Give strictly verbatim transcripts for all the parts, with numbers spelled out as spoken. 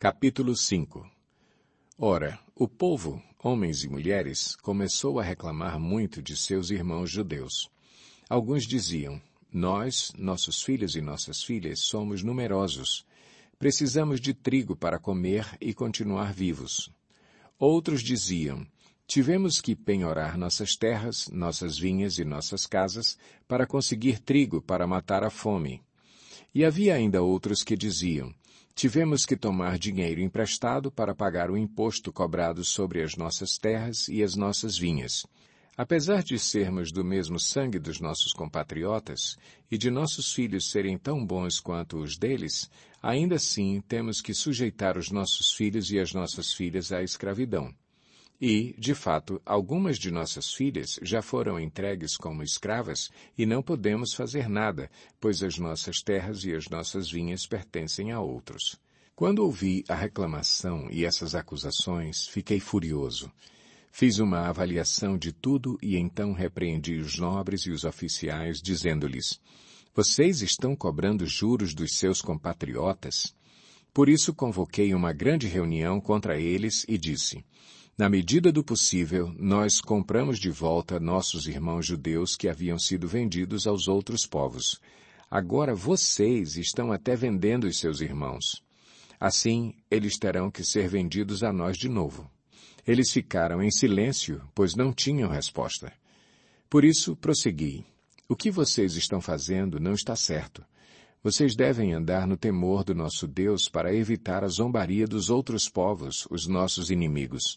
Capítulo cinco. Ora, o povo, homens e mulheres, começou a reclamar muito de seus irmãos judeus. Alguns diziam, nós, nossos filhos e nossas filhas, somos numerosos. Precisamos de trigo para comer e continuar vivos. Outros diziam, tivemos que penhorar nossas terras, nossas vinhas e nossas casas para conseguir trigo para matar a fome. E havia ainda outros que diziam, tivemos que tomar dinheiro emprestado para pagar o imposto cobrado sobre as nossas terras e as nossas vinhas. Apesar de sermos do mesmo sangue dos nossos compatriotas e de nossos filhos serem tão bons quanto os deles, ainda assim temos que sujeitar os nossos filhos e as nossas filhas à escravidão. E, de fato, algumas de nossas filhas já foram entregues como escravas e não podemos fazer nada, pois as nossas terras e as nossas vinhas pertencem a outros. Quando ouvi a reclamação e essas acusações, fiquei furioso. Fiz uma avaliação de tudo e então repreendi os nobres e os oficiais, dizendo-lhes, vocês estão cobrando juros dos seus compatriotas? Por isso convoquei uma grande reunião contra eles e disse, na medida do possível, nós compramos de volta nossos irmãos judeus que haviam sido vendidos aos outros povos. Agora vocês estão até vendendo os seus irmãos. Assim, eles terão que ser vendidos a nós de novo. Eles ficaram em silêncio, pois não tinham resposta. Por isso, prossegui. O que vocês estão fazendo não está certo. Vocês devem andar no temor do nosso Deus para evitar a zombaria dos outros povos, os nossos inimigos.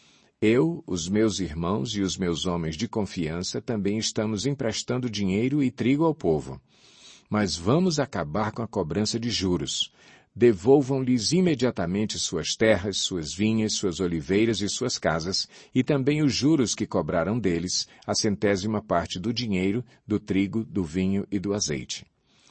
Eu, os meus irmãos e os meus homens de confiança também estamos emprestando dinheiro e trigo ao povo. Mas vamos acabar com a cobrança de juros. Devolvam-lhes imediatamente suas terras, suas vinhas, suas oliveiras e suas casas, e também os juros que cobraram deles, a centésima parte do dinheiro, do trigo, do vinho e do azeite.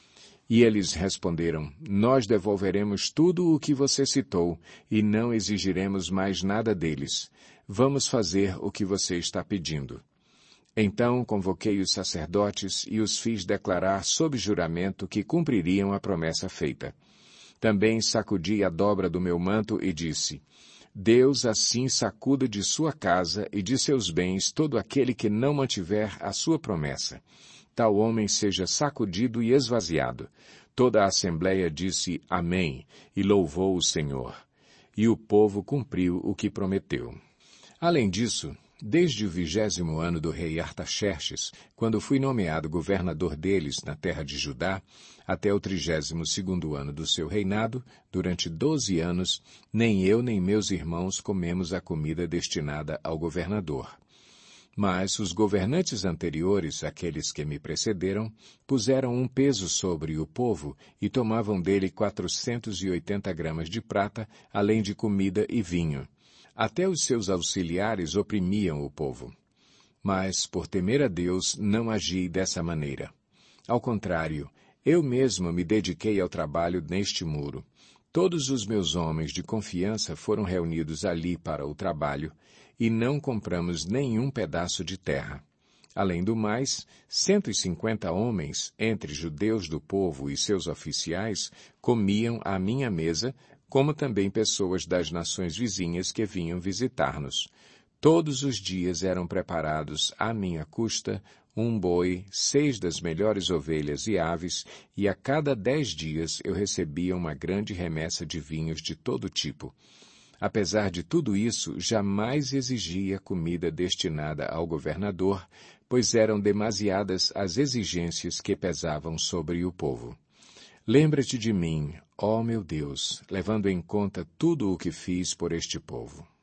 E eles responderam, nós devolveremos tudo o que você citou, e não exigiremos mais nada deles. Vamos fazer o que você está pedindo. Então convoquei os sacerdotes e os fiz declarar sob juramento que cumpririam a promessa feita. Também sacudi a dobra do meu manto e disse, Deus assim sacuda de sua casa e de seus bens todo aquele que não mantiver a sua promessa. Tal homem seja sacudido e esvaziado. Toda a assembleia disse Amém e louvou o Senhor. E o povo cumpriu o que prometeu. Além disso, desde o vigésimo ano do rei Artaxerxes, quando fui nomeado governador deles na terra de Judá, até o trigésimo segundo ano do seu reinado, durante doze anos, nem eu nem meus irmãos comemos a comida destinada ao governador. Mas os governantes anteriores, aqueles que me precederam, puseram um peso sobre o povo e tomavam dele quatrocentos e oitenta gramas de prata, além de comida e vinho. Até os seus auxiliares oprimiam o povo. Mas, por temer a Deus, não agi dessa maneira. Ao contrário, eu mesmo me dediquei ao trabalho neste muro. Todos os meus homens de confiança foram reunidos ali para o trabalho, e não compramos nenhum pedaço de terra. Além do mais, cento e cinquenta homens, entre judeus do povo e seus oficiais, comiam à minha mesa, como também pessoas das nações vizinhas que vinham visitar-nos. Todos os dias eram preparados, à minha custa, um boi, seis das melhores ovelhas e aves, e a cada dez dias eu recebia uma grande remessa de vinhos de todo tipo. Apesar de tudo isso, jamais exigia comida destinada ao governador, pois eram demasiadas as exigências que pesavam sobre o povo. Lembra-te de mim, ó meu Deus, levando em conta tudo o que fiz por este povo.